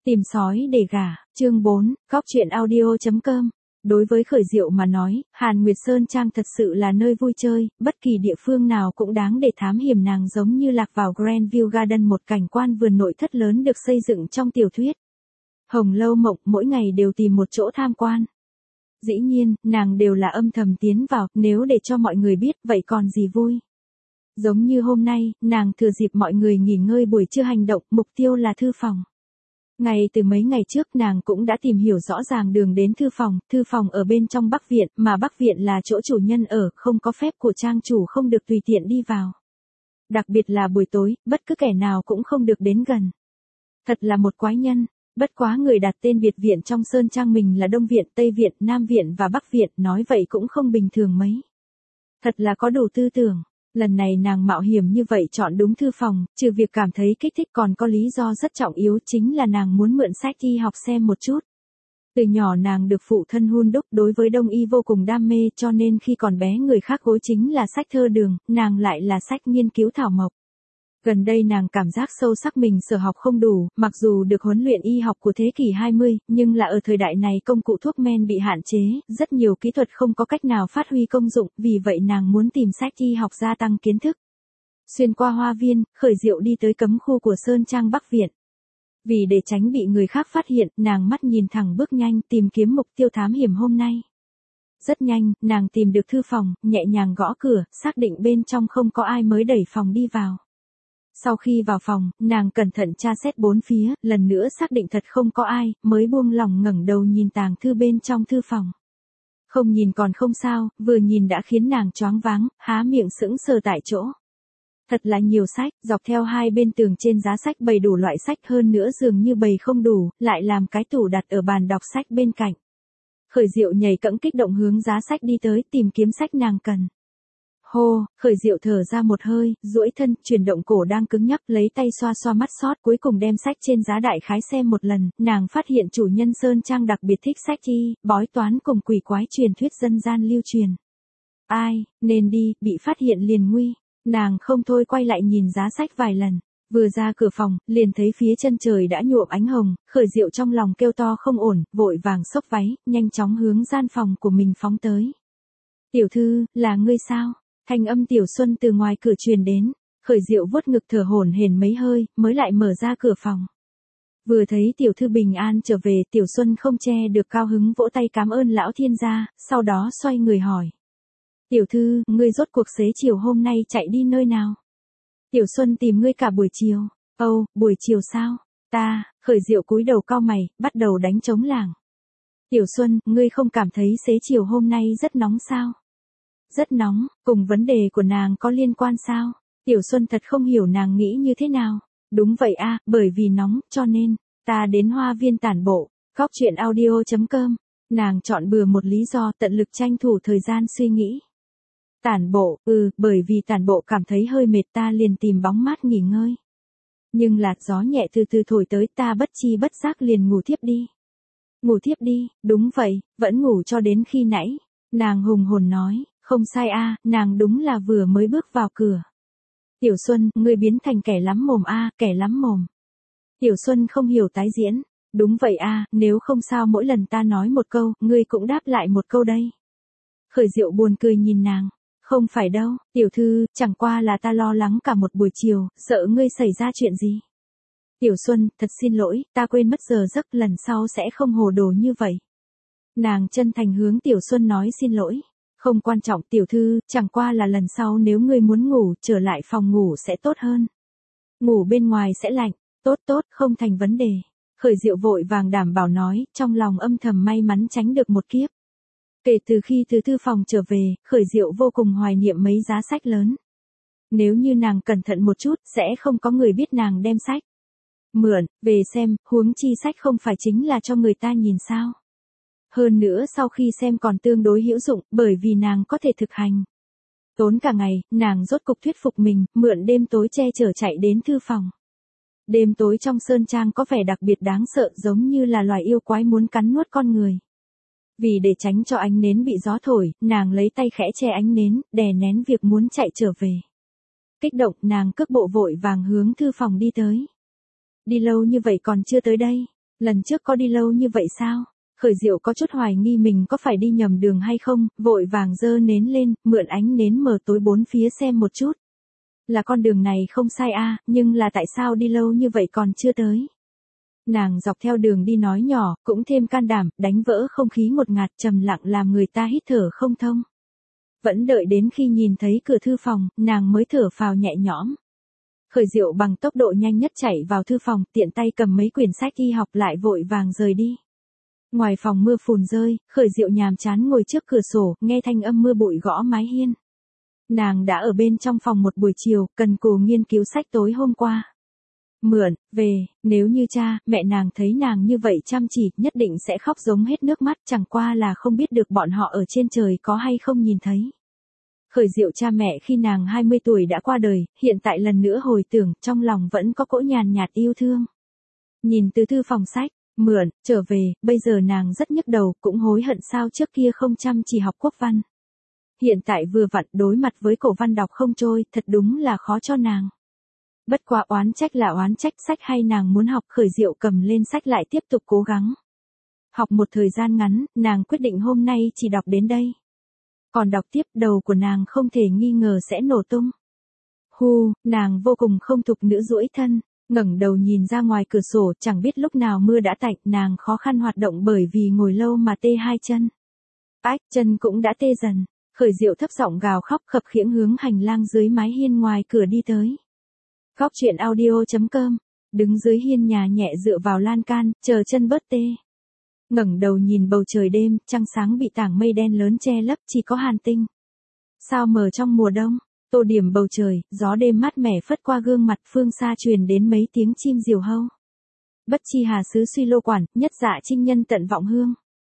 Tìm sói để gả, chương 4, góc truyện audio.com. Đối với Khởi Diệu mà nói, Hàn Nguyệt Sơn Trang thật sự là nơi vui chơi, bất kỳ địa phương nào cũng đáng để thám hiểm, nàng giống như lạc vào Grandview Garden, một cảnh quan vườn nội thất lớn được xây dựng trong tiểu thuyết. Hồng Lâu Mộng mỗi ngày đều tìm một chỗ tham quan. Dĩ nhiên, nàng đều là âm thầm tiến vào, nếu để cho mọi người biết vậy còn gì vui. Giống như hôm nay, nàng thừa dịp mọi người nghỉ ngơi buổi trưa hành động, mục tiêu là thư phòng. Ngay từ mấy ngày trước nàng cũng đã tìm hiểu rõ ràng đường đến thư phòng ở bên trong Bắc Viện, mà Bắc Viện là chỗ chủ nhân ở, không có phép của trang chủ, không được tùy tiện đi vào. Đặc biệt là buổi tối, bất cứ kẻ nào cũng không được đến gần. Thật là một quái nhân, bất quá người đặt tên biệt viện trong Sơn Trang mình là Đông Viện, Tây Viện, Nam Viện và Bắc Viện, nói vậy cũng không bình thường mấy. Thật là có đủ tư tưởng. Lần này nàng mạo hiểm như vậy chọn đúng thư phòng, trừ việc cảm thấy kích thích còn có lý do rất trọng yếu, chính là nàng muốn mượn sách y học xem một chút. Từ nhỏ nàng được phụ thân hun đúc đối với Đông y vô cùng đam mê, cho nên khi còn bé người khác gối chính là sách thơ đường, nàng lại là sách nghiên cứu thảo mộc. Gần đây nàng cảm giác sâu sắc mình sở học không đủ, mặc dù được huấn luyện y học của thế kỷ 20, nhưng là ở thời đại này công cụ thuốc men bị hạn chế, rất nhiều kỹ thuật không có cách nào phát huy công dụng, vì vậy nàng muốn tìm sách y học gia tăng kiến thức. Xuyên qua hoa viên, Khởi Diệu đi tới cấm khu của Sơn Trang Bắc Viện. Vì để tránh bị người khác phát hiện, nàng mắt nhìn thẳng bước nhanh tìm kiếm mục tiêu thám hiểm hôm nay. Rất nhanh, nàng tìm được thư phòng, nhẹ nhàng gõ cửa, xác định bên trong không có ai mới đẩy phòng đi vào. Sau khi vào phòng, nàng cẩn thận tra xét bốn phía, lần nữa xác định thật không có ai, mới buông lòng ngẩng đầu nhìn tàng thư bên trong thư phòng. Không nhìn còn không sao, vừa nhìn đã khiến nàng choáng váng, há miệng sững sờ tại chỗ. Thật là nhiều sách, dọc theo hai bên tường trên giá sách bày đủ loại sách, hơn nữa dường như bày không đủ, lại làm cái tủ đặt ở bàn đọc sách bên cạnh. Khởi Diệu nhảy cẫng kích động hướng giá sách đi tới, tìm kiếm sách nàng cần. Hô, Khởi Diệu thở ra một hơi, duỗi thân, chuyển động cổ đang cứng nhắc, lấy tay xoa xoa mắt sót, cuối cùng đem sách trên giá đại khái xem một lần, nàng phát hiện chủ nhân Sơn Trang đặc biệt thích sách y, bói toán cùng quỷ quái truyền thuyết dân gian lưu truyền. Ai, nên đi, bị phát hiện liền nguy. Nàng không thôi quay lại nhìn giá sách vài lần. Vừa ra cửa phòng, liền thấy phía chân trời đã nhuộm ánh hồng, Khởi Diệu trong lòng kêu to không ổn, vội vàng xốc váy, nhanh chóng hướng gian phòng của mình phóng tới. Tiểu thư, là ngươi sao? Thanh âm Tiểu Xuân từ ngoài cửa truyền đến, Khởi Diệu vuốt ngực thở hổn hển mấy hơi, mới lại mở ra cửa phòng. Vừa thấy tiểu thư bình an trở về, Tiểu Xuân không che được cao hứng vỗ tay cảm ơn lão thiên gia, sau đó xoay người hỏi. Tiểu thư, ngươi rốt cuộc xế chiều hôm nay chạy đi nơi nào? Tiểu Xuân tìm ngươi cả buổi chiều. Âu, buổi chiều sao? Khởi Diệu cúi đầu cau mày, bắt đầu đánh trống lảng. Tiểu Xuân, ngươi không cảm thấy xế chiều hôm nay rất nóng sao? Rất nóng, cùng vấn đề của nàng có liên quan sao? Tiểu Xuân thật không hiểu nàng nghĩ như thế nào. Đúng vậy a, bởi vì nóng, cho nên, ta đến hoa viên tản bộ, góc truyện audio.com. Nàng chọn bừa một lý do, tận lực tranh thủ thời gian suy nghĩ. Tản bộ, bởi vì tản bộ cảm thấy hơi mệt, ta liền tìm bóng mát nghỉ ngơi. Nhưng là gió nhẹ từ từ thổi tới, ta bất chi bất giác liền ngủ thiếp đi. Ngủ thiếp đi, đúng vậy, vẫn ngủ cho đến khi nãy. Nàng hùng hồn nói, không sai a, nàng đúng là vừa mới bước vào cửa. Tiểu Xuân, ngươi biến thành kẻ lắm mồm a, kẻ lắm mồm. Tiểu Xuân không hiểu tái diễn, đúng vậy a, nếu không sao mỗi lần ta nói một câu, ngươi cũng đáp lại một câu đây. Khởi Diệu buồn cười nhìn nàng. Không phải đâu, tiểu thư, chẳng qua là ta lo lắng cả một buổi chiều, sợ ngươi xảy ra chuyện gì. Tiểu Xuân, thật xin lỗi, ta quên mất giờ giấc, lần sau sẽ không hồ đồ như vậy. Nàng chân thành hướng Tiểu Xuân nói xin lỗi. Không quan trọng tiểu thư, chẳng qua là lần sau nếu ngươi muốn ngủ, trở lại phòng ngủ sẽ tốt hơn. Ngủ bên ngoài sẽ lạnh, tốt, không thành vấn đề. Khởi Diệu vội vàng đảm bảo nói, trong lòng âm thầm may mắn tránh được một kiếp. Kể từ khi từ thư phòng trở về, Khởi Diệu vô cùng hoài niệm mấy giá sách lớn. Nếu như nàng cẩn thận một chút, sẽ không có người biết nàng đem sách mượn, về xem, huống chi sách không phải chính là cho người ta nhìn sao. Hơn nữa sau khi xem còn tương đối hữu dụng, bởi vì nàng có thể thực hành. Tốn cả ngày, nàng rốt cục thuyết phục mình, mượn đêm tối che chở chạy đến thư phòng. Đêm tối trong Sơn Trang có vẻ đặc biệt đáng sợ, giống như là loài yêu quái muốn cắn nuốt con người. Vì để tránh cho ánh nến bị gió thổi, nàng lấy tay khẽ che ánh nến, đè nén việc muốn chạy trở về. Kích động, nàng cước bộ vội vàng hướng thư phòng đi tới. Đi lâu như vậy còn chưa tới đây. Lần trước có đi lâu như vậy sao? Khởi Diệu có chút hoài nghi mình có phải đi nhầm đường hay không, vội vàng giơ nến lên, mượn ánh nến mờ tối bốn phía xem một chút. Là con đường này không sai a, nhưng là tại sao đi lâu như vậy còn chưa tới? Nàng dọc theo đường đi nói nhỏ, cũng thêm can đảm, đánh vỡ không khí ngột ngạt trầm lặng làm người ta hít thở không thông. Vẫn đợi đến khi nhìn thấy cửa thư phòng, nàng mới thở phào nhẹ nhõm. Khởi Diệu bằng tốc độ nhanh nhất chạy vào thư phòng, tiện tay cầm mấy quyển sách y học lại vội vàng rời đi. Ngoài phòng mưa phùn rơi, Khởi Diệu nhàm chán ngồi trước cửa sổ, nghe thanh âm mưa bụi gõ mái hiên. Nàng đã ở bên trong phòng một buổi chiều, cần cù nghiên cứu sách tối hôm qua. Mượn, về, nếu như cha, mẹ nàng thấy nàng như vậy chăm chỉ, nhất định sẽ khóc giống hết nước mắt, chẳng qua là không biết được bọn họ ở trên trời có hay không nhìn thấy. Khởi Diệu cha mẹ khi nàng 20 tuổi đã qua đời, hiện tại lần nữa hồi tưởng, trong lòng vẫn có cỗ nhàn nhạt yêu thương. Nhìn từ thư phòng sách, mượn, trở về, bây giờ nàng rất nhức đầu, cũng hối hận sao trước kia không chăm chỉ học quốc văn. Hiện tại vừa vặn đối mặt với cổ văn đọc không trôi, thật đúng là khó cho nàng. Bất quá oán trách là oán trách, sách hay nàng muốn học. Khởi Diệu cầm lên sách lại tiếp tục cố gắng. Học một thời gian ngắn, nàng quyết định hôm nay chỉ đọc đến đây. Còn đọc tiếp, đầu của nàng không thể nghi ngờ sẽ nổ tung. Nàng vô cùng không thục nữ duỗi thân, ngẩng đầu nhìn ra ngoài cửa sổ, chẳng biết lúc nào mưa đã tạnh, nàng khó khăn hoạt động bởi vì ngồi lâu mà tê hai chân. Ách, chân cũng đã tê dần. Khởi Diệu thấp giọng gào khóc, khập khiễng hướng hành lang dưới mái hiên ngoài cửa đi tới. Góc truyện audio.com, đứng dưới hiên nhà nhẹ dựa vào lan can, chờ chân bớt tê. Ngẩng đầu nhìn bầu trời đêm, trăng sáng bị tảng mây đen lớn che lấp, chỉ có hàn tinh. Sao mờ trong mùa đông, tô điểm bầu trời, gió đêm mát mẻ phất qua gương mặt, phương xa truyền đến mấy tiếng chim diều hâu. Bất chi hà xứ suy lô quản, nhất dạ trinh nhân tận vọng hương.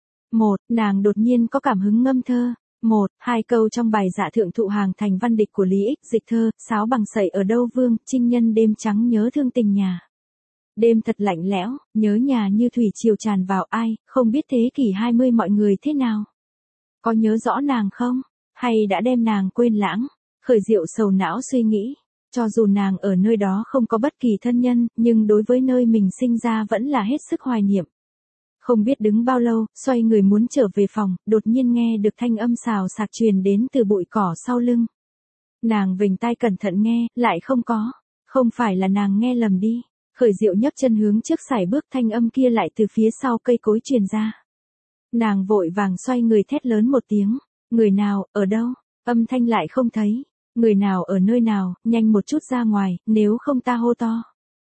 Nàng đột nhiên có cảm hứng ngâm thơ. Hai câu trong bài Dạ Thượng Thụ Hàng Thành văn địch của Lý Ích dịch thơ, sáo bằng sậy ở đâu vương, trinh nhân đêm trắng nhớ thương tình nhà. Đêm thật lạnh lẽo, nhớ nhà như thủy triều tràn vào, ai, không biết thế kỷ 20 mọi người thế nào. Có nhớ rõ nàng không? Hay đã đem nàng quên lãng? Khởi Diệu sầu não suy nghĩ, cho dù nàng ở nơi đó không có bất kỳ thân nhân, nhưng đối với nơi mình sinh ra vẫn là hết sức hoài niệm. Không biết đứng bao lâu, xoay người muốn trở về phòng, đột nhiên nghe được thanh âm xào xạc truyền đến từ bụi cỏ sau lưng. Nàng vểnh tai cẩn thận nghe, lại không có. Không phải là nàng nghe lầm đi. Khởi Diệu nhấc chân hướng trước sải bước, thanh âm kia lại từ phía sau cây cối truyền ra. Nàng vội vàng xoay người thét lớn một tiếng. Người nào, ở đâu? Âm thanh lại không thấy. Người nào ở nơi nào, nhanh một chút ra ngoài, nếu không ta hô to.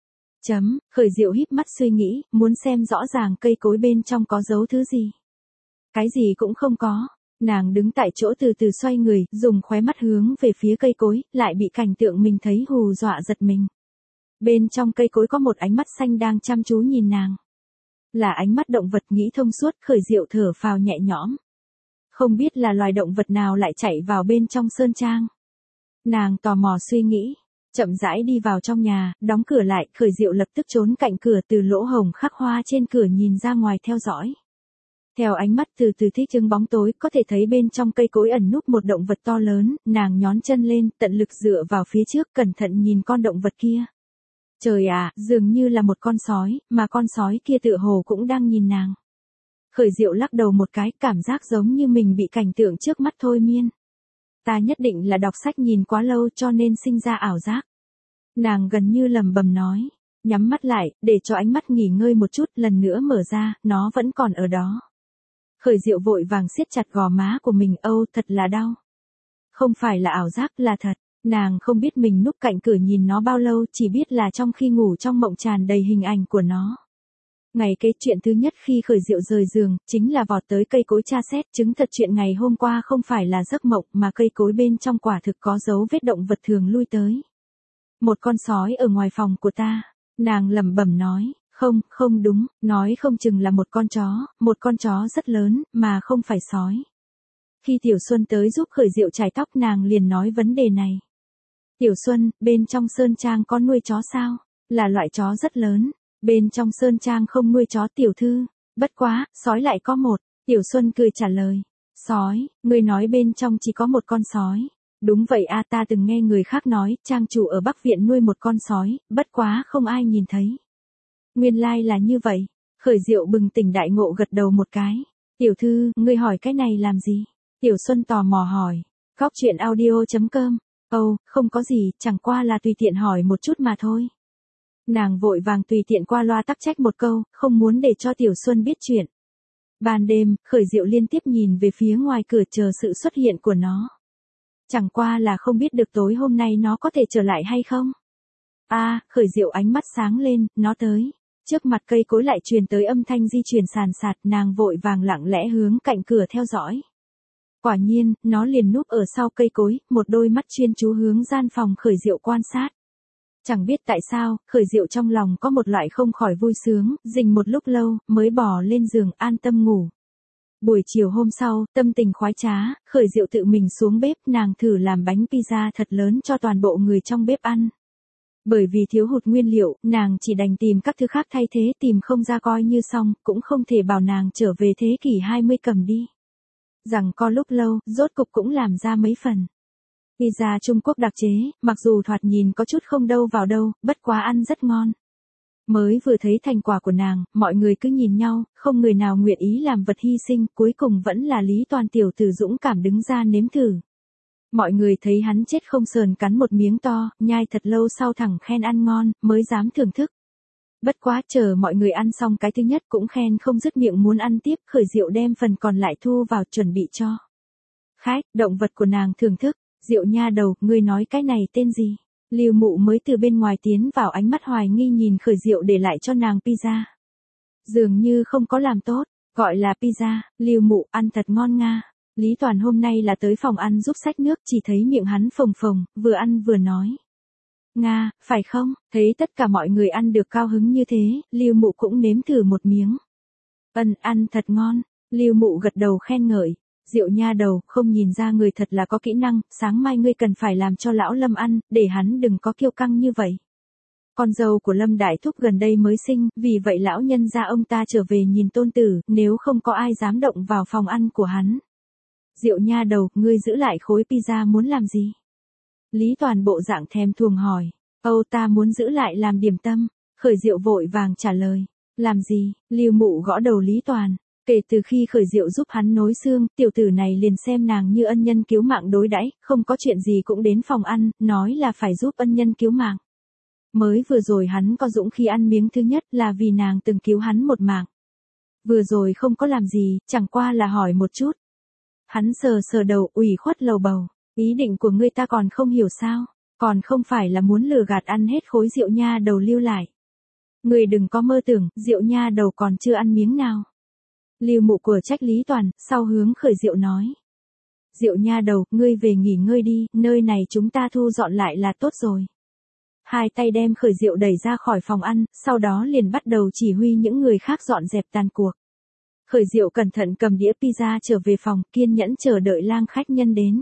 Khởi Diệu híp mắt suy nghĩ, muốn xem rõ ràng cây cối bên trong có giấu thứ gì. Cái gì cũng không có. Nàng đứng tại chỗ từ từ xoay người, dùng khóe mắt hướng về phía cây cối, lại bị cảnh tượng mình thấy hù dọa giật mình. Bên trong cây cối có một ánh mắt xanh đang chăm chú nhìn nàng. Là ánh mắt động vật nghĩ thông suốt. Khởi Diệu thở phào nhẹ nhõm. Không biết là loài động vật nào lại chạy vào bên trong sơn trang. Nàng tò mò suy nghĩ. Chậm rãi đi vào trong nhà, đóng cửa lại, Khởi Diệu lập tức trốn cạnh cửa, từ lỗ hổng khắc hoa trên cửa nhìn ra ngoài theo dõi. Theo ánh mắt từ từ thích ứng bóng tối, có thể thấy bên trong cây cối ẩn núp một động vật to lớn, nàng nhón chân lên, tận lực dựa vào phía trước, cẩn thận nhìn con động vật kia. Trời ạ, dường như là một con sói, mà con sói kia tựa hồ cũng đang nhìn nàng. Khởi Diệu lắc đầu một cái, cảm giác giống như mình bị cảnh tượng trước mắt thôi miên. Ta nhất định là đọc sách nhìn quá lâu cho nên sinh ra ảo giác. Nàng gần như lẩm bẩm nói, nhắm mắt lại, để cho ánh mắt nghỉ ngơi một chút, lần nữa mở ra, nó vẫn còn ở đó. Khởi Diệu vội vàng siết chặt gò má của mình, âu, thật là đau. Không phải là ảo giác, là thật. Nàng không biết mình núp cạnh cửa nhìn nó bao lâu, chỉ biết là trong khi ngủ trong mộng tràn đầy hình ảnh của nó. Ngày kế chuyện thứ nhất khi Khởi Diệu rời giường, chính là vọt tới cây cối tra xét, chứng thật chuyện ngày hôm qua không phải là giấc mộng mà cây cối bên trong quả thực có dấu vết động vật thường lui tới. Một con sói ở ngoài phòng của ta, nàng lẩm bẩm nói, không đúng, nói không chừng là một con chó rất lớn, mà không phải sói. Khi Tiểu Xuân tới giúp Khởi Diệu chải tóc nàng liền nói vấn đề này. Tiểu Xuân, bên trong sơn trang có nuôi chó sao? Là loại chó rất lớn. Bên trong sơn trang không nuôi chó tiểu thư. Bất quá, sói lại có một. Tiểu Xuân cười trả lời. Sói, ngươi nói bên trong chỉ có một con sói. Đúng vậy a, ta từng nghe người khác nói, trang chủ ở Bắc Viện nuôi một con sói, bất quá không ai nhìn thấy. Nguyên lai là như vậy. Khởi Diệu bừng tỉnh đại ngộ gật đầu một cái. Tiểu thư, ngươi hỏi cái này làm gì? Tiểu Xuân tò mò hỏi. Góc chuyện audio.com. Không có gì, chẳng qua là tùy tiện hỏi một chút mà thôi. Nàng vội vàng tùy tiện qua loa tắc trách một câu, không muốn để cho Tiểu Xuân biết chuyện. Ban đêm, Khởi Diệu liên tiếp nhìn về phía ngoài cửa chờ sự xuất hiện của nó. Chẳng qua là không biết được tối hôm nay nó có thể trở lại hay không. Khởi Diệu ánh mắt sáng lên, nó tới. Trước mặt cây cối lại truyền tới âm thanh di chuyển sàn sạt, nàng vội vàng lặng lẽ hướng cạnh cửa theo dõi. Quả nhiên, nó liền núp ở sau cây cối, một đôi mắt chuyên chú hướng gian phòng Khởi Diệu quan sát. Chẳng biết tại sao, Khởi Diệu trong lòng có một loại không khỏi vui sướng, rình một lúc lâu, mới bò lên giường an tâm ngủ. Buổi chiều hôm sau, tâm tình khoái trá, Khởi Diệu tự mình xuống bếp, nàng thử làm bánh pizza thật lớn cho toàn bộ người trong bếp ăn. Bởi vì thiếu hụt nguyên liệu, nàng chỉ đành tìm các thứ khác thay thế, tìm không ra coi như xong, cũng không thể bảo nàng trở về thế kỷ 20 cầm đi. Rằng có lúc lâu, rốt cục cũng làm ra mấy phần. Pizza Trung Quốc đặc chế, mặc dù thoạt nhìn có chút không đâu vào đâu, bất quá ăn rất ngon. Mới vừa thấy thành quả của nàng, mọi người cứ nhìn nhau, không người nào nguyện ý làm vật hy sinh, cuối cùng vẫn là Lý Toàn tiểu tử dũng cảm đứng ra nếm thử. Mọi người thấy hắn chết không sờn cắn một miếng to, nhai thật lâu sau thẳng khen ăn ngon, mới dám thưởng thức. Bất quá chờ mọi người ăn xong cái thứ nhất cũng khen không dứt miệng muốn ăn tiếp, Khởi Diệu đem phần còn lại thu vào chuẩn bị cho khách, động vật của nàng thưởng thức. Diệu nha đầu, ngươi nói cái này tên gì? Lưu Mụ mới từ bên ngoài tiến vào, ánh mắt hoài nghi nhìn Khởi Diệu để lại cho nàng pizza. Dường như không có làm tốt, gọi là pizza, Lưu Mụ ăn thật ngon nga. Lý Toàn hôm nay là tới phòng ăn giúp xách nước, chỉ thấy miệng hắn phồng phồng, vừa ăn vừa nói. Nga, phải không? Thấy tất cả mọi người ăn được cao hứng như thế, Lưu Mụ cũng nếm thử một miếng. Ăn thật ngon. Lưu Mụ gật đầu khen ngợi. Diệu nha đầu, không nhìn ra người thật là có kỹ năng, sáng mai ngươi cần phải làm cho lão Lâm ăn, để hắn đừng có kiêu căng như vậy. Con dâu của Lâm Đại Thúc gần đây mới sinh, vì vậy lão nhân gia ông ta trở về nhìn tôn tử, nếu không có ai dám động vào phòng ăn của hắn. Diệu nha đầu, ngươi giữ lại khối pizza muốn làm gì? Lý Toàn bộ dạng thèm thuồng hỏi. Ta muốn giữ lại làm điểm tâm. Khởi Diệu vội vàng trả lời. Làm gì? Lưu Mụ gõ đầu Lý Toàn. Kể từ khi Khởi Diệu giúp hắn nối xương, tiểu tử này liền xem nàng như ân nhân cứu mạng đối đãi, không có chuyện gì cũng đến phòng ăn, nói là phải giúp ân nhân cứu mạng. Mới vừa rồi hắn có dũng khi ăn miếng thứ nhất là vì nàng từng cứu hắn một mạng. Vừa rồi không có làm gì, chẳng qua là hỏi một chút. Hắn sờ sờ đầu, ủy khuất lầu bầu. Ý định của ngươi ta còn không hiểu sao, còn không phải là muốn lừa gạt ăn hết khối Diệu nha đầu lưu lại. Ngươi đừng có mơ tưởng, Diệu nha đầu còn chưa ăn miếng nào. Lưu Mụ của trách Lý Toàn, sau hướng Khởi Diệu nói. Diệu nha đầu, ngươi về nghỉ ngơi đi, nơi này chúng ta thu dọn lại là tốt rồi. Hai tay đem Khởi Diệu đẩy ra khỏi phòng ăn, sau đó liền bắt đầu chỉ huy những người khác dọn dẹp tàn cuộc. Khởi Diệu cẩn thận cầm đĩa pizza trở về phòng, kiên nhẫn chờ đợi lang khách nhân đến.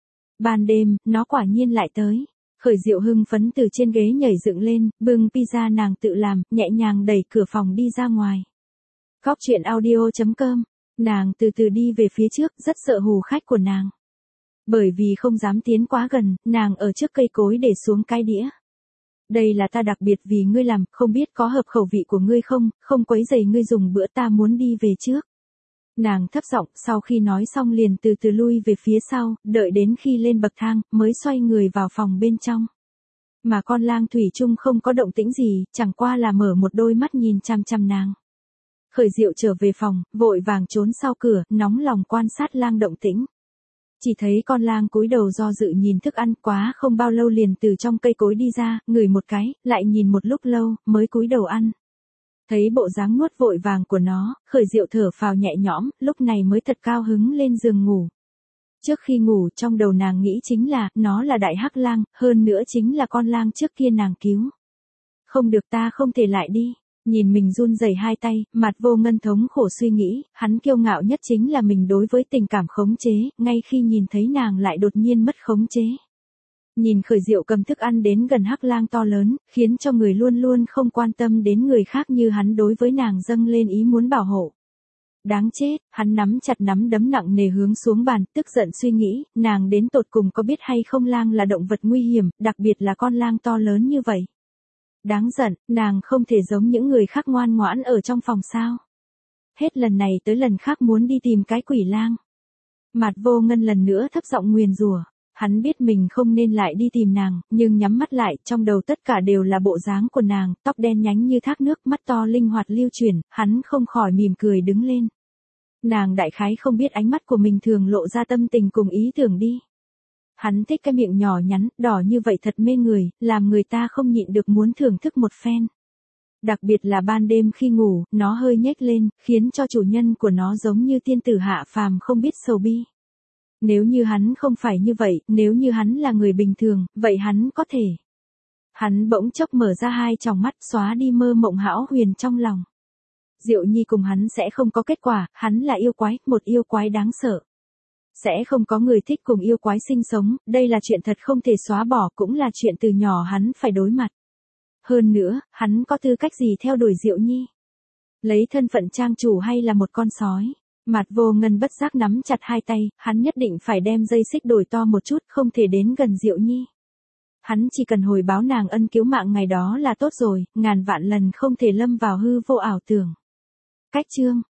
Ban đêm, nó quả nhiên lại tới. Khởi Diệu hưng phấn từ trên ghế nhảy dựng lên, bưng pizza nàng tự làm, nhẹ nhàng đẩy cửa phòng đi ra ngoài. Góc chuyện audio.com. Nàng từ từ đi về phía trước, rất sợ hù khách của nàng. Bởi vì không dám tiến quá gần, nàng ở trước cây cối để xuống cái đĩa. Đây là ta đặc biệt vì ngươi làm, không biết có hợp khẩu vị của ngươi không, không quấy rầy ngươi dùng bữa, ta muốn đi về trước. Nàng thấp giọng, sau khi nói xong liền từ từ lui về phía sau, đợi đến khi lên bậc thang, mới xoay người vào phòng bên trong. Mà con lang thủy chung không có động tĩnh gì, chẳng qua là mở một đôi mắt nhìn chằm chằm nàng. Khởi Diệu trở về phòng, vội vàng trốn sau cửa, nóng lòng quan sát lang động tĩnh. Chỉ thấy con lang cúi đầu do dự nhìn thức ăn, quá không bao lâu liền từ trong cây cối đi ra, ngửi một cái, lại nhìn một lúc lâu, mới cúi đầu ăn. Thấy bộ dáng nuốt vội vàng của nó, Khởi Diệu thở phào nhẹ nhõm, lúc này mới thật cao hứng lên giường ngủ. Trước khi ngủ, trong đầu nàng nghĩ chính là, nó là đại hắc lang, hơn nữa chính là con lang trước kia nàng cứu. Không được, ta không thể lại đi. Nhìn mình run rẩy hai tay, mặt vô ngân thống khổ suy nghĩ, hắn kiêu ngạo nhất chính là mình đối với tình cảm khống chế, ngay khi nhìn thấy nàng lại đột nhiên mất khống chế. Nhìn Khởi Diệu cầm thức ăn đến gần hắc lang to lớn, khiến cho người luôn luôn không quan tâm đến người khác như hắn đối với nàng dâng lên ý muốn bảo hộ. Đáng chết, hắn nắm chặt nắm đấm nặng nề hướng xuống bàn, tức giận suy nghĩ, nàng đến tột cùng có biết hay không lang là động vật nguy hiểm, đặc biệt là con lang to lớn như vậy. Đáng giận, nàng không thể giống những người khác ngoan ngoãn ở trong phòng sao. Hết lần này tới lần khác muốn đi tìm cái quỷ lang. Mạt Vô Ngân lần nữa thấp giọng nguyền rủa. Hắn biết mình không nên lại đi tìm nàng, nhưng nhắm mắt lại, trong đầu tất cả đều là bộ dáng của nàng, tóc đen nhánh như thác nước, mắt to linh hoạt lưu chuyển, hắn không khỏi mỉm cười đứng lên. Nàng đại khái không biết ánh mắt của mình thường lộ ra tâm tình cùng ý tưởng đi. Hắn thích cái miệng nhỏ nhắn, đỏ như vậy thật mê người, làm người ta không nhịn được muốn thưởng thức một phen. Đặc biệt là ban đêm khi ngủ, nó hơi nhếch lên, khiến cho chủ nhân của nó giống như tiên tử hạ phàm không biết sầu bi. Nếu như hắn không phải như vậy, nếu như hắn là người bình thường, vậy hắn có thể. Hắn bỗng chốc mở ra hai tròng mắt, xóa đi mơ mộng hão huyền trong lòng. Diệu Nhi cùng hắn sẽ không có kết quả, hắn là yêu quái, một yêu quái đáng sợ. Sẽ không có người thích cùng yêu quái sinh sống, đây là chuyện thật không thể xóa bỏ, cũng là chuyện từ nhỏ hắn phải đối mặt. Hơn nữa, hắn có tư cách gì theo đuổi Diệu Nhi? Lấy thân phận trang chủ hay là một con sói? Mạt Vô Ngân bất giác nắm chặt hai tay, hắn nhất định phải đem dây xích đổi to một chút, không thể đến gần Diệu Nhi. Hắn chỉ cần hồi báo nàng ân cứu mạng ngày đó là tốt rồi, ngàn vạn lần không thể lâm vào hư vô ảo tưởng. Cách chương